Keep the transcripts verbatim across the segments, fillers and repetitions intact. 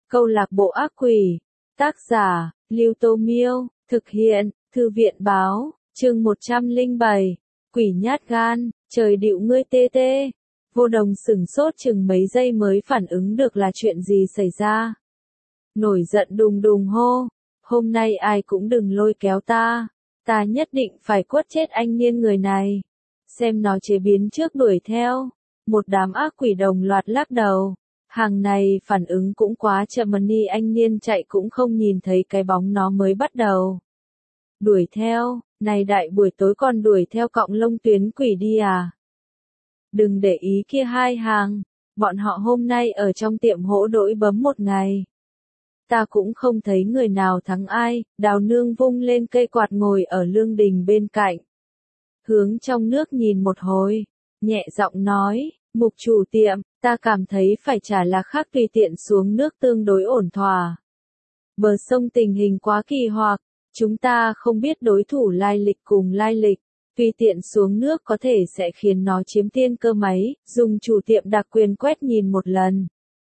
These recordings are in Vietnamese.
Câu lạc bộ ác quỷ. Tác giả, Lưu Tô Miêu. Thực hiện, Thư viện Báo. Chương một trăm lẻ bảy. Quỷ nhát gan, trời điệu ngươi tê tê. Vô Đồng sửng sốt chừng mấy giây mới phản ứng được là chuyện gì xảy ra. Nổi giận đùng đùng hô. Hôm nay ai cũng đừng lôi kéo ta. Ta nhất định phải quất chết anh niên người này. Xem nó chế biến trước đuổi theo. Một đám ác quỷ đồng loạt lắc đầu. Hàng này phản ứng cũng quá chậm, ni anh niên chạy cũng không nhìn thấy cái bóng nó mới bắt đầu. Đuổi theo, này đại buổi tối còn đuổi theo cọng lông tuyến quỷ đi à? Đừng để ý kia hai hàng, bọn họ hôm nay ở trong tiệm hỗ đỗi bấm một ngày. Ta cũng không thấy người nào thắng ai. Đào Nương vung lên cây quạt ngồi ở lương đình bên cạnh. Hướng trong nước nhìn một hồi, nhẹ giọng nói, Mục chủ tiệm, ta cảm thấy phải trả là khác tùy tiện xuống nước tương đối ổn thỏa. Bờ sông tình hình quá kỳ hoặc, chúng ta không biết đối thủ lai lịch cùng lai lịch, tùy tiện xuống nước có thể sẽ khiến nó chiếm tiên cơ máy, dùng chủ tiệm đặc quyền quét nhìn một lần.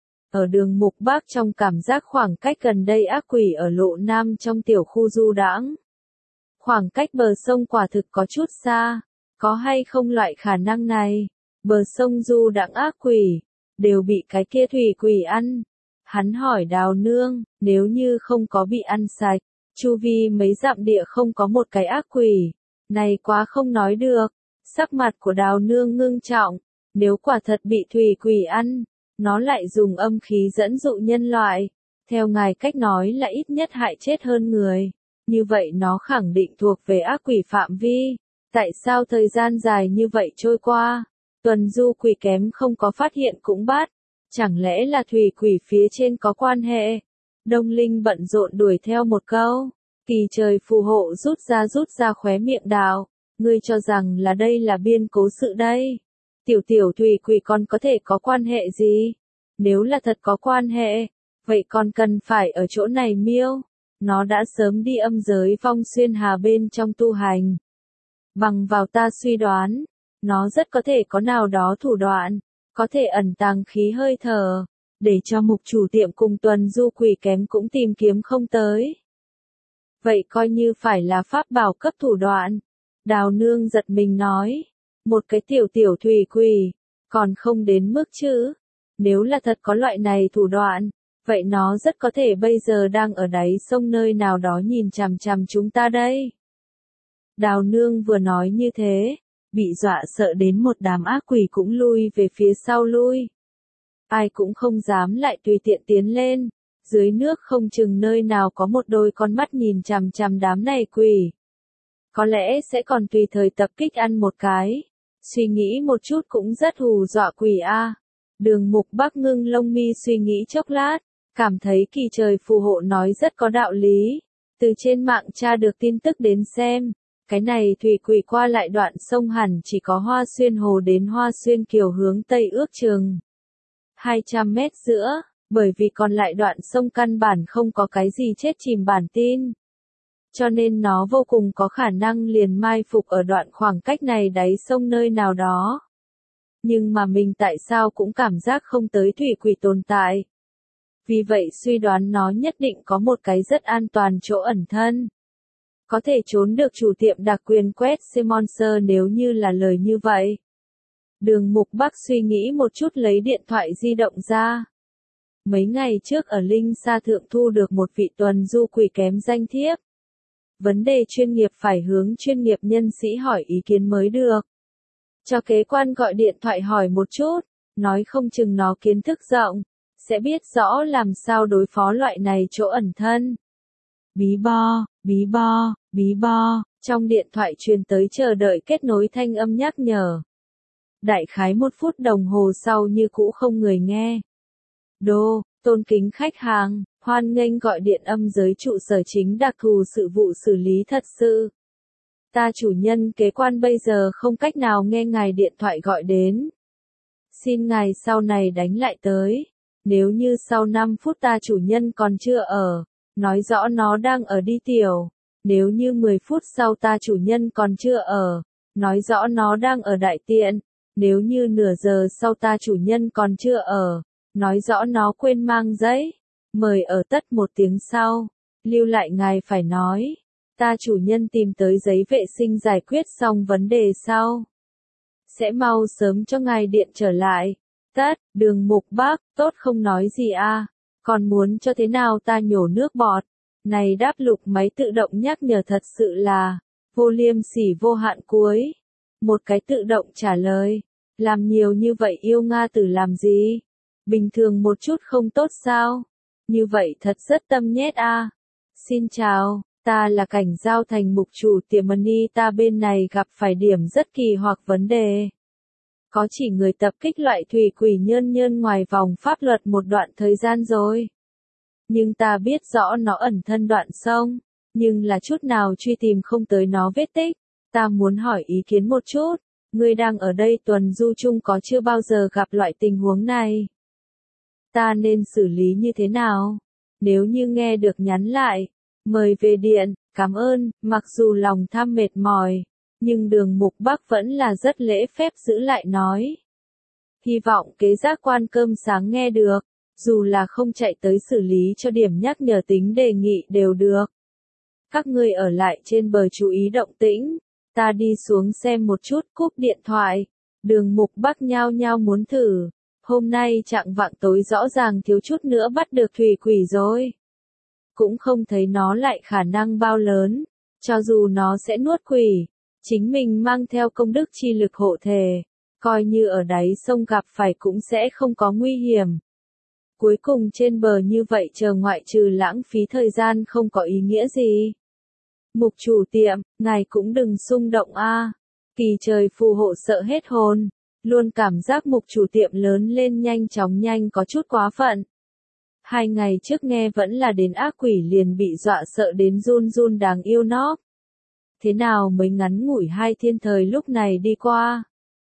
Ở đường Mục Bác trong cảm giác khoảng cách gần đây ác quỷ ở lộ nam trong tiểu khu du đãng. Khoảng cách bờ sông quả thực có chút xa, có hay không loại khả năng này? Bờ sông du đãng ác quỷ, đều bị cái kia thủy quỷ ăn. Hắn hỏi Đào Nương, nếu như không có bị ăn sạch, chu vi mấy dặm địa không có một cái ác quỷ, này quá không nói được. Sắc mặt của Đào Nương ngưng trọng, nếu quả thật bị thủy quỷ ăn, nó lại dùng âm khí dẫn dụ nhân loại. Theo ngài cách nói là ít nhất hại chết hơn người, như vậy nó khẳng định thuộc về ác quỷ phạm vi. Tại sao thời gian dài như vậy trôi qua, tuần du quỷ kém không có phát hiện cũng bắt, chẳng lẽ là thủy quỷ phía trên có quan hệ? Đông Linh bận rộn đuổi theo một câu, kỳ trời phù hộ rút ra rút ra khóe miệng Đào, ngươi cho rằng là đây là biên cố sự đây. Tiểu tiểu thủy quỷ còn có thể có quan hệ gì? Nếu là thật có quan hệ, vậy còn cần phải ở chỗ này miêu? Nó đã sớm đi âm giới vong xuyên hà bên trong tu hành. Bằng vào ta suy đoán, nó rất có thể có nào đó thủ đoạn, có thể ẩn tàng khí hơi thở, để cho mục chủ tiệm cùng tuần du quỷ kém cũng tìm kiếm không tới. Vậy coi như phải là pháp bảo cấp thủ đoạn. Đào Nương giật mình nói, một cái tiểu tiểu thủy quỷ, còn không đến mức chứ. Nếu là thật có loại này thủ đoạn, vậy nó rất có thể bây giờ đang ở đáy sông nơi nào đó nhìn chằm chằm chúng ta đây. Đào Nương vừa nói như thế, bị dọa sợ đến một đám ác quỷ cũng lui về phía sau lui. Ai cũng không dám lại tùy tiện tiến lên, dưới nước không chừng nơi nào có một đôi con mắt nhìn chằm chằm đám này quỷ. Có lẽ sẽ còn tùy thời tập kích ăn một cái. Suy nghĩ một chút cũng rất hù dọa quỷ a. Đường Mục Bác ngưng lông mi suy nghĩ chốc lát, cảm thấy kỳ trời phù hộ nói rất có đạo lý. Từ trên mạng tra được tin tức đến xem, cái này thủy quỷ qua lại đoạn sông hẳn chỉ có Hoa Xuyên Hồ đến Hoa Xuyên Kiều hướng Tây ước chừng hai trăm mét giữa, bởi vì còn lại đoạn sông căn bản không có cái gì chết chìm bản tin. Cho nên nó vô cùng có khả năng liền mai phục ở đoạn khoảng cách này đáy sông nơi nào đó. Nhưng mà mình tại sao cũng cảm giác không tới thủy quỷ tồn tại. Vì vậy suy đoán nó nhất định có một cái rất an toàn chỗ ẩn thân. Có thể trốn được chủ tiệm đặc quyền quét Simonser nếu như là lời như vậy. Đường Mục Bác suy nghĩ một chút lấy điện thoại di động ra. Mấy ngày trước ở Linh Sa Thượng thu được một vị tuần du quỷ kém danh thiếp. Vấn đề chuyên nghiệp phải hướng chuyên nghiệp nhân sĩ hỏi ý kiến mới được. Cho kế quan gọi điện thoại hỏi một chút, nói không chừng nó kiến thức rộng, sẽ biết rõ làm sao đối phó loại này chỗ ẩn thân. Bí bo, bí bo, bí bo, trong điện thoại truyền tới chờ đợi kết nối thanh âm nhắc nhở. Đại khái một phút đồng hồ sau như cũ không người nghe. Đô, tôn kính khách hàng, hoan nghênh gọi điện âm giới trụ sở chính đặc thù sự vụ xử lý thật sự. Ta chủ nhân kế quan bây giờ không cách nào nghe ngài điện thoại gọi đến. Xin ngài sau này đánh lại tới. Nếu như sau năm phút ta chủ nhân còn chưa ở, nói rõ nó đang ở đi tiểu. Nếu như mười phút sau ta chủ nhân còn chưa ở, nói rõ nó đang ở đại tiện. Nếu như nửa giờ sau ta chủ nhân còn chưa ở, nói rõ nó quên mang giấy. Mời ở tất một tiếng sau, lưu lại ngài phải nói. Ta chủ nhân tìm tới giấy vệ sinh giải quyết xong vấn đề sau. Sẽ mau sớm cho ngài điện trở lại. Tất, Đường Mục Bác, tốt không nói gì à, còn muốn cho thế nào ta nhổ nước bọt. Này đáp lục máy tự động nhắc nhở thật sự là, vô liêm sỉ vô hạn cuối. Một cái tự động trả lời, làm nhiều như vậy yêu Nga tử làm gì? Bình thường một chút không tốt sao? Như vậy thật rất tâm nhét a. Xin chào, ta là Cảnh Giao Thành mục chủ tiệm Money, ta bên này gặp phải điểm rất kỳ hoặc vấn đề. Có chỉ người tập kích loại thủy quỷ nhơn nhơn ngoài vòng pháp luật một đoạn thời gian rồi. Nhưng ta biết rõ nó ẩn thân đoạn sông, nhưng là chút nào truy tìm không tới nó vết tích. Ta muốn hỏi ý kiến một chút, ngươi đang ở đây tuần du chung có chưa bao giờ gặp loại tình huống này? Ta nên xử lý như thế nào? Nếu như nghe được nhắn lại, mời về điện, cảm ơn, mặc dù lòng tham mệt mỏi, nhưng Đường Mục Bắc vẫn là rất lễ phép giữ lại nói. Hy vọng kế giác quan cơm sáng nghe được, dù là không chạy tới xử lý cho điểm nhắc nhở tính đề nghị đều được. Các ngươi ở lại trên bờ chú ý động tĩnh, ta đi xuống xem một chút, cúp điện thoại. Đường Mục Bắc nhao nhao muốn thử, hôm nay chạng vạng tối rõ ràng thiếu chút nữa bắt được thủy quỷ rồi. Cũng không thấy nó lại khả năng bao lớn, cho dù nó sẽ nuốt quỷ, chính mình mang theo công đức chi lực hộ thể, coi như ở đáy sông gặp phải cũng sẽ không có nguy hiểm. Cuối cùng trên bờ như vậy chờ ngoại trừ lãng phí thời gian không có ý nghĩa gì. Mục chủ tiệm, ngài cũng đừng xung động a. Kỳ trời phù hộ sợ hết hồn, luôn cảm giác mục chủ tiệm lớn lên nhanh chóng nhanh có chút quá phận. Hai ngày trước nghe vẫn là đến ác quỷ liền bị dọa sợ đến run run đáng yêu nó. Thế nào mới ngắn ngủi hai thiên thời lúc này đi qua.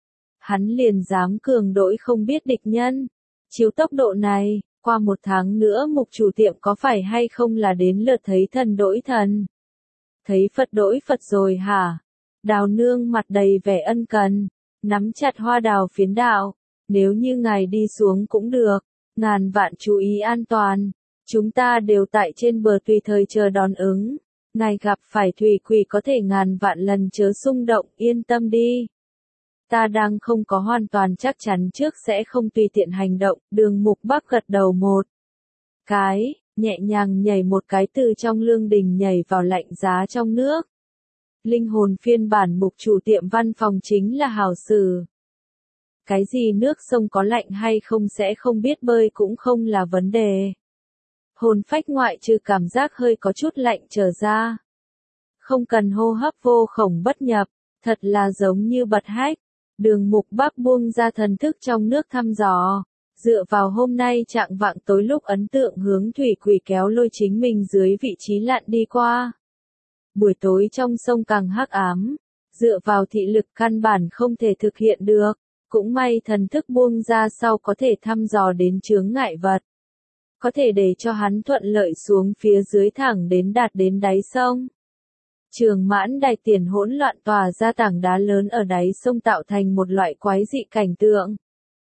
Hắn liền dám cường đỗi không biết địch nhân. Chiếu tốc độ này, qua một tháng nữa mục chủ tiệm có phải hay không là đến lượt thấy thần đỗi thần. Thấy Phật đỗi Phật rồi hả? Đào nương mặt đầy vẻ ân cần, nắm chặt hoa đào phiến đạo. Nếu như ngài đi xuống cũng được, ngàn vạn chú ý an toàn. Chúng ta đều tại trên bờ tùy thời chờ đón ứng. Ngài gặp phải thủy quỷ có thể ngàn vạn lần chớ xung động, yên tâm đi. Ta đang không có hoàn toàn chắc chắn trước sẽ không tùy tiện hành động. Đường Mục Bắc gật đầu một cái, nhẹ nhàng nhảy một cái từ trong lương đình nhảy vào lạnh giá trong nước. Linh hồn phiên bản mục chủ tiệm văn phòng chính là hảo sử. Cái gì nước sông có lạnh hay không sẽ không biết bơi cũng không là vấn đề. Hồn phách ngoại trừ cảm giác hơi có chút lạnh trở ra. Không cần hô hấp vô khổng bất nhập, thật là giống như bật hách. Đường Mục Bắc buông ra thần thức trong nước thăm dò. Dựa vào hôm nay chạng vạng tối lúc ấn tượng hướng thủy quỷ kéo lôi chính mình dưới vị trí lặn đi qua. Buổi tối trong sông càng hắc ám, dựa vào thị lực căn bản không thể thực hiện được, cũng may thần thức buông ra sau có thể thăm dò đến chướng ngại vật. Có thể để cho hắn thuận lợi xuống phía dưới thẳng đến đạt đến đáy sông. Trường Mãn Đài tiền hỗn loạn tỏa ra tảng đá lớn ở đáy sông tạo thành một loại quái dị cảnh tượng.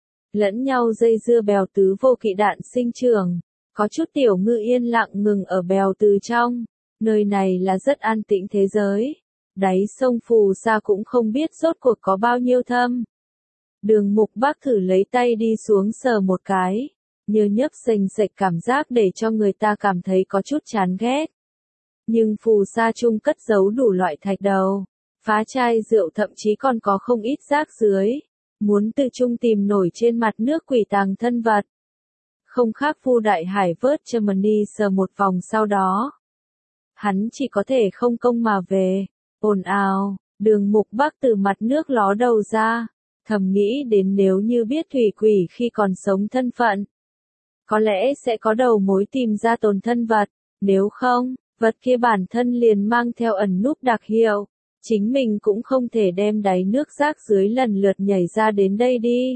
Lẫn nhau dây dưa bèo tứ vô kỵ đạn sinh trường, có chút tiểu ngư yên lặng ngừng ở bèo từ trong, nơi này là rất an tĩnh thế giới. Đáy sông phù sa cũng không biết rốt cuộc có bao nhiêu thâm. Đường Mục Bắc thử lấy tay đi xuống sờ một cái, nhớ nhấp sềnh sệch cảm giác để cho người ta cảm thấy có chút chán ghét. Nhưng phù sa chung cất giấu đủ loại thạch đầu, phá chai rượu thậm chí còn có không ít rác dưới. Muốn từ chung tìm nổi trên mặt nước quỷ tàng thân vật. Không khác Phu Đại Hải vớt Germany sờ một vòng sau đó. Hắn chỉ có thể không công mà về. Ồn ào, Đường Mục Bắc từ mặt nước ló đầu ra. Thầm nghĩ đến nếu như biết thủy quỷ khi còn sống thân phận. Có lẽ sẽ có đầu mối tìm ra tồn thân vật. Nếu không, vật kia bản thân liền mang theo ẩn núp đặc hiệu. Chính mình cũng không thể đem đáy nước rác dưới lần lượt nhảy ra đến đây đi.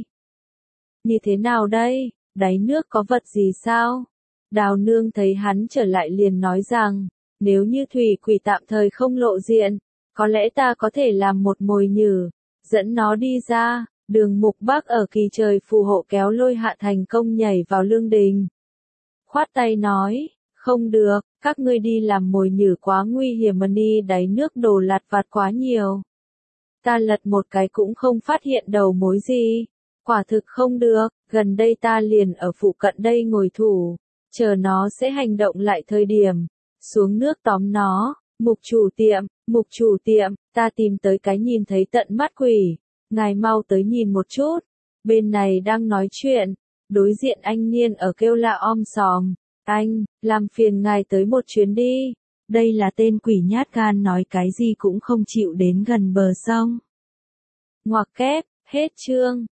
Như thế nào đây? Đáy nước có vật gì sao? Đào nương thấy hắn trở lại liền nói rằng, nếu như thủy quỷ tạm thời không lộ diện, có lẽ ta có thể làm một mồi nhử, dẫn nó đi ra. Đường Mục Bắc ở kỳ trời phù hộ kéo lôi hạ thành công nhảy vào lương đình. khoát tay nói, không được, các ngươi đi làm mồi nhử quá nguy hiểm mà đi đáy nước đồ lặt vặt quá nhiều. Ta lật một cái cũng không phát hiện đầu mối gì. Quả thực không được, gần đây ta liền ở phụ cận đây ngồi thủ, chờ nó sẽ hành động lại thời điểm. Xuống nước tóm nó, mục chủ tiệm, mục chủ tiệm, ta tìm tới cái nhìn thấy tận mắt quỷ. Ngài mau tới nhìn một chút. Bên này đang nói chuyện, đối diện anh Niên ở kêu la om sòm. Anh, làm phiền ngài tới một chuyến đi. Đây là tên quỷ nhát gan nói cái gì cũng không chịu đến gần bờ sông. Ngoặc kép, hết chương.